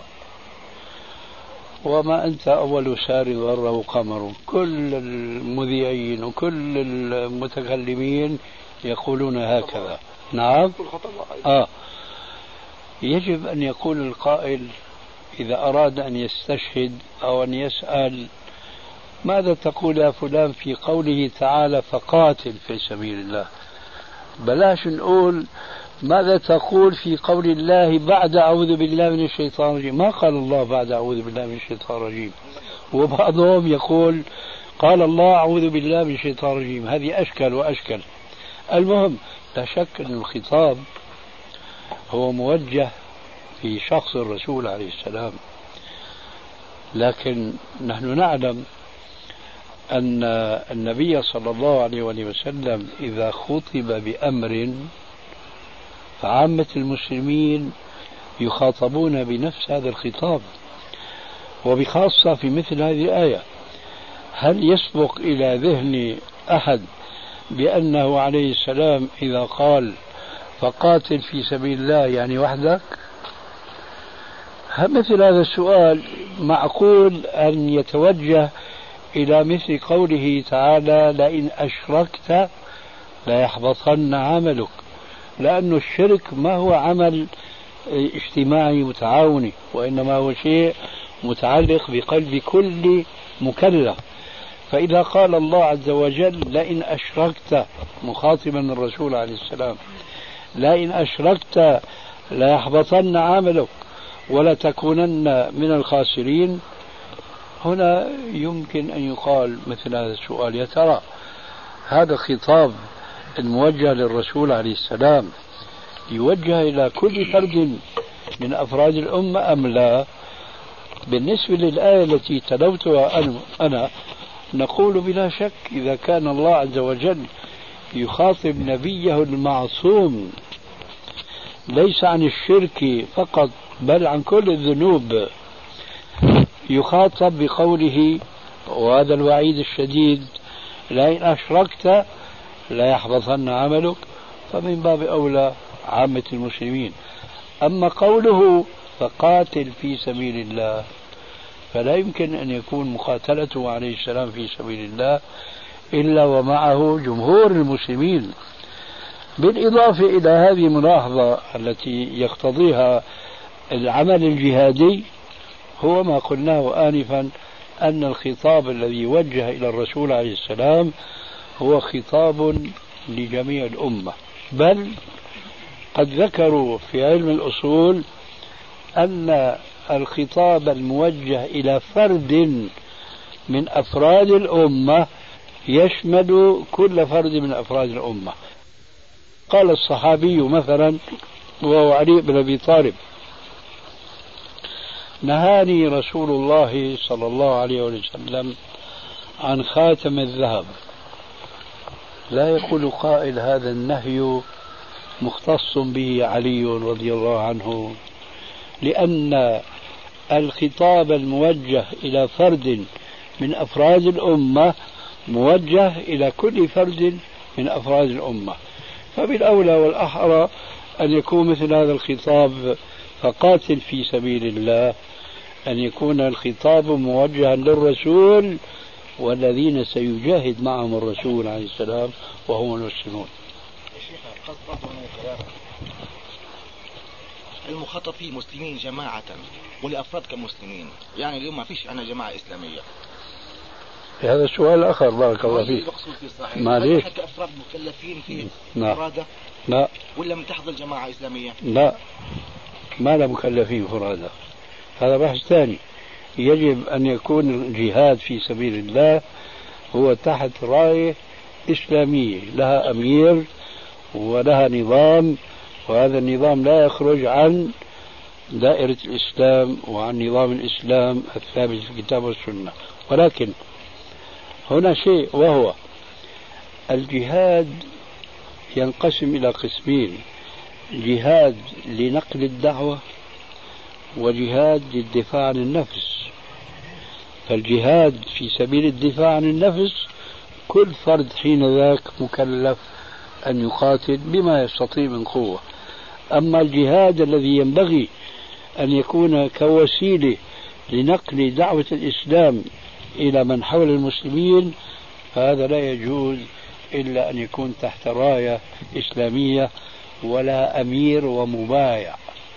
وما أنت أول سار ضره قمر. كل المذيعين وكل المتكلمين يقولون هكذا. نعم. يجب أن يقول القائل إذا أراد أن يستشهد أو أن يسأل ماذا تقول يا فلان في قوله تعالى فقاتل في سبيل الله. بلاش نقول ماذا تقول في قول الله بعد أعوذ بالله من الشيطان الرجيم. ما قال الله بعد أعوذ بالله من الشيطان الرجيم، وبعضهم يقول قال الله أعوذ بالله من الشيطان الرجيم. هذه أشكل وأشكل. المهم لا شك أن الخطاب هو موجه في شخص الرسول عليه السلام، لكن نحن نعلم أن النبي صلى الله عليه وسلم إذا خطب بأمر فعامة المسلمين يخاطبون بنفس هذا الخطاب، وبخاصة في مثل هذه الآية. هل يسبق إلى ذهن أحد بأنه عليه السلام إذا قال فقاتل في سبيل الله يعني وحدك؟ مثل هذا السؤال معقول أن يتوجه إلى مثل قوله تعالى لئن أشركت ليحبطن عملك، لأن الشرك ما هو عمل اجتماعي متعاوني، وإنما هو شيء متعلق بقلب كل مكلف. فإذا قال الله عز وجل لئن أشركت مخاطبا الرسول عليه السلام لئن أشركت ليحبطن عملك ولا تكونن من الخاسرين، هنا يمكن أن يقال مثل هذا السؤال: يا ترى هذا خطاب الموجه للرسول عليه السلام يوجه إلى كل فرد من أفراد الأمة أم لا؟ بالنسبة للآية التي تلوتها أنا نقول بلا شك إذا كان الله عز وجل يخاطب نبيه المعصوم ليس عن الشرك فقط بل عن كل الذنوب، يخاطب بقوله وهذا الوعيد الشديد لئن أشركت لا يحبطن عملك، فمن باب أولى عامة المسلمين. أما قوله فقاتل في سبيل الله فلا يمكن أن يكون مقاتلته عليه السلام في سبيل الله إلا ومعه جمهور المسلمين. بالإضافة إلى هذه الملاحظة التي يقتضيها العمل الجهادي هو ما قلناه آنفا أن الخطاب الذي يوجه إلى الرسول عليه السلام هو خطاب لجميع الأمة، بل قد ذكروا في علم الأصول أن الخطاب الموجه إلى فرد من أفراد الأمة يشمل كل فرد من أفراد الأمة. قال الصحابي مثلا وهو علي بن أبي طالب: نهاني رسول الله صلى الله عليه وسلم عن خاتم الذهب. لا يقول قائل هذا النهي مختص به علي رضي الله عنه، لأن الخطاب الموجه إلى فرد من أفراد الأمة موجه إلى كل فرد من أفراد الأمة، فبالأولى والأحرى أن يكون مثل هذا الخطاب فقاتل في سبيل الله أن يكون الخطاب موجها للرسول والذين سيجاهد معهم الرسول عليه السلام وهم المسلمون. المخاطب فيه مسلمين جماعة والأفراد كمسلمين، يعني اليوم ما فيش أنا جماعة إسلامية. هذا السؤال آخر بارك الله فيك. معليش كأفراد مكلفين فيه فرادة؟ لا. ولا من تحت الجماعة إسلامية؟ لا، ما لا مكلفين فرادة، هذا بحث ثاني. يجب أن يكون الجهاد في سبيل الله هو تحت راية إسلامية لها أمير ولها نظام، وهذا النظام لا يخرج عن دائرة الإسلام وعن نظام الإسلام الثابت في الكتاب والسنة. ولكن هنا شيء، وهو الجهاد ينقسم إلى قسمين: جهاد لنقل الدعوة وجهاد للدفاع عن النفس. فالجهاد في سبيل الدفاع عن النفس كل فرد حين ذاك مكلف أن يقاتل بما يستطيع من قوة. أما الجهاد الذي ينبغي أن يكون كوسيلة لنقل دعوة الإسلام إلى من حول المسلمين فهذا لا يجوز إلا أن يكون تحت راية إسلامية ولا أمير ومبايع.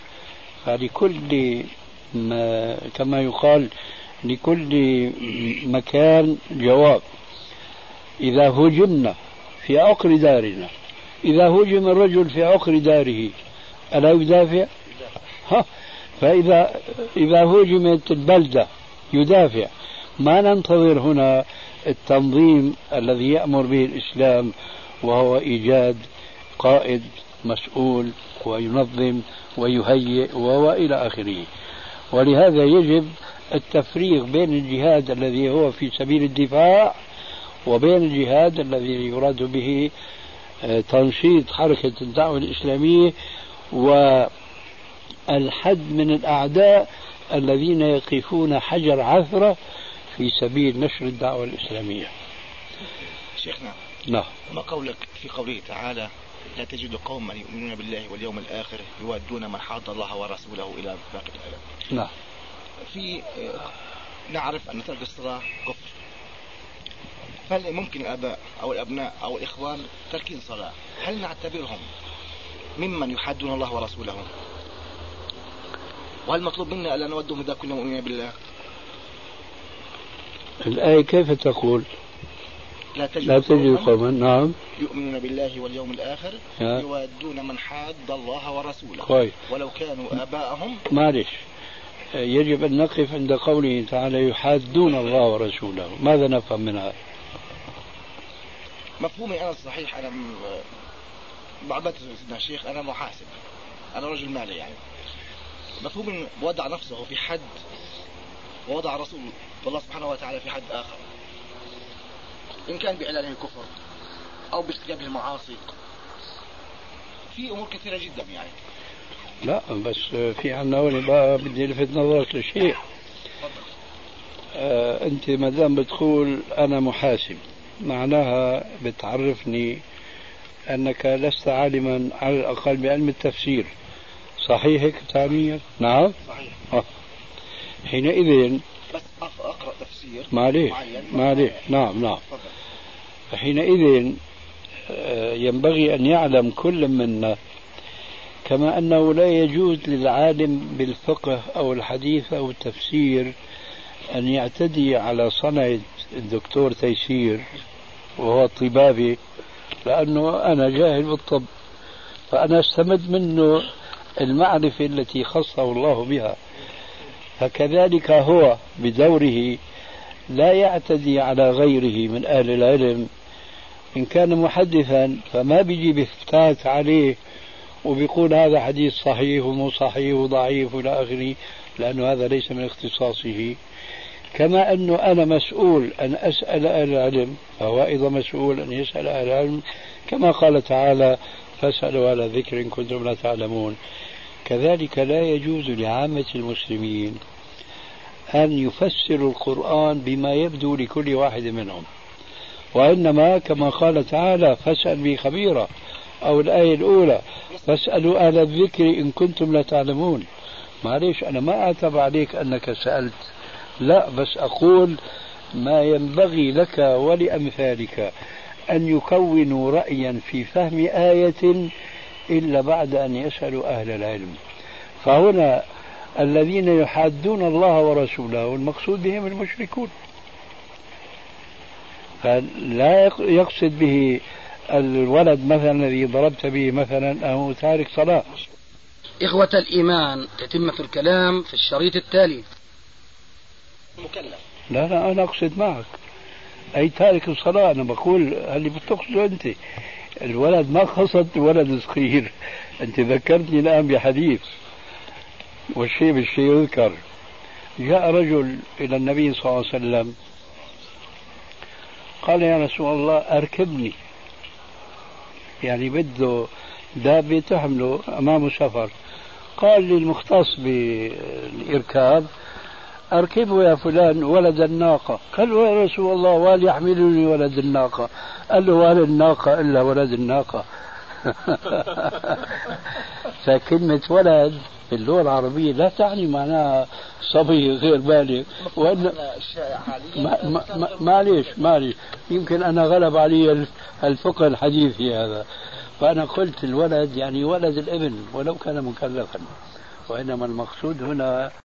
فلكل كما يقال لكل مكان جواب. إذا هجمنا في عقر دارنا، إذا هجم الرجل في عقر داره ألا يدافع؟ فإذا هجمت البلدة يدافع. ما ننتظر هنا التنظيم الذي يأمر به الإسلام وهو إيجاد قائد مسؤول وينظم ويهيئ وإلى آخره. ولهذا يجب التفريق بين الجهاد الذي هو في سبيل الدفاع وبين الجهاد الذي يراد به تنشيط حركة الدعوة الإسلامية والحد من الأعداء الذين يقفون حجر عثرة في سبيل نشر الدعوة الإسلامية. شيخنا، نعم. ما قولك في قوله تعالى: لا تجد قوما يؤمنون بالله واليوم الآخر يودون من حاد الله ورسوله إلى باقي الآيات. نعم. في نعرف أن ترك الصلاة كفر، فهل ممكن الآباء أو الأبناء أو الإخوان تركين صلاة هل نعتبرهم ممن يحادون الله ورسوله؟ وهل مطلوب منا ألا نودهم إذا كنا مؤمنين بالله؟ الآية كيف تقول؟ لا تجد قوما نعم يؤمنون بالله واليوم الآخر يودون من حاد الله ورسوله كوي. ولو كانوا آباءهم. معلش، يجب أن نقف عند قوله تعالى يحادون الله ورسوله. ماذا نفهم منها؟ مفهومي أنا الصحيح، أنا بعبت سيدنا الشيخ، أنا محاسب، أنا رجل مالي يعني. مفهوم وضع نفسه في حد ووضع رسول الله سبحانه وتعالى في حد آخر، إن كان بإعلانه الكفر أو بارتكابه المعاصي، في أمور كثيرة جدا يعني. لا بس في عنا بقى بدي لفت نظرك لشيء. أنت ما دام بتقول أنا محاسب معناها بتعرفني أنك لست عالما على الأقل بعلم التفسير، صحيح هيك تعنيك؟ نعم صحيح. حينئذ بس أقرأ تفسير معليش. نعم. حينئذ ينبغي أن يعلم كل منا كما أنه لا يجوز للعالم بالفقه أو الحديث أو التفسير أن يعتدي على صنعة الدكتور تيسير وهو طبابي، لأنه أنا جاهل بالطب فأنا استمد منه المعرفة التي خصه الله بها. فكذلك هو بدوره لا يعتدي على غيره من أهل العلم. إن كان محدثا فما بيجي بفتات عليه وبيقول هذا حديث صحيح ومو صحيح وضعيف إلى آخره، لأنه هذا ليس من اختصاصه. كما أنه أنا مسؤول أن أسأل أهل العلم فهو أيضا مسؤول أن يسأل أهل العلم، كما قال تعالى: فاسألوا على ذكر إن كنتم لا تعلمون. كذلك لا يجوز لعامة المسلمين أن يفسروا القرآن بما يبدو لكل واحد منهم، وإنما كما قال تعالى: فاسأل بي خبيرا، أو الآية الأولى: فاسألوا أهل الذكر إن كنتم لا تعلمون. معليش، أنا ما أعتب عليك أنك سألت، لا، بس أقول ما ينبغي لك ولأمثالك أن يكونوا رأيا في فهم آية إلا بعد أن يسألوا أهل العلم. فهنا الذين يحادون الله ورسوله المقصود بهم المشركون، فلا يقصد به الولد مثلا الذي ضربت به مثلا أو تارك صلاة. إخوة الإيمان، تتمة الكلام في الشريط التالي. مكلف. لا أنا أقصد معك أي تارك الصلاة. أنا بقول اللي بتقصده أنت، الولد ما قصد ولد صغير. أنت ذكرتني الآن بحديث والشيء بالشيء يذكر. جاء رجل إلى النبي صلى الله عليه وسلم قال: يا رسول الله أركبني. يعني بده دابة تحمله أمامه سفر. قال لي المختص بالإركاب: أركبه يا فلان ولد الناقة. قال له: يا رسول الله وليحملني ولد الناقة. قال له: وهل الناقة إلا ولد الناقة؟ فكلمة ولد في اللغة العربية لا تعني معناها صبي غير بالغ. معليش يمكن أنا غلب علي الفقه الحديثي هذا، فأنا قلت الولد يعني ولد الابن ولو كان مكلفا، وإنما المقصود هنا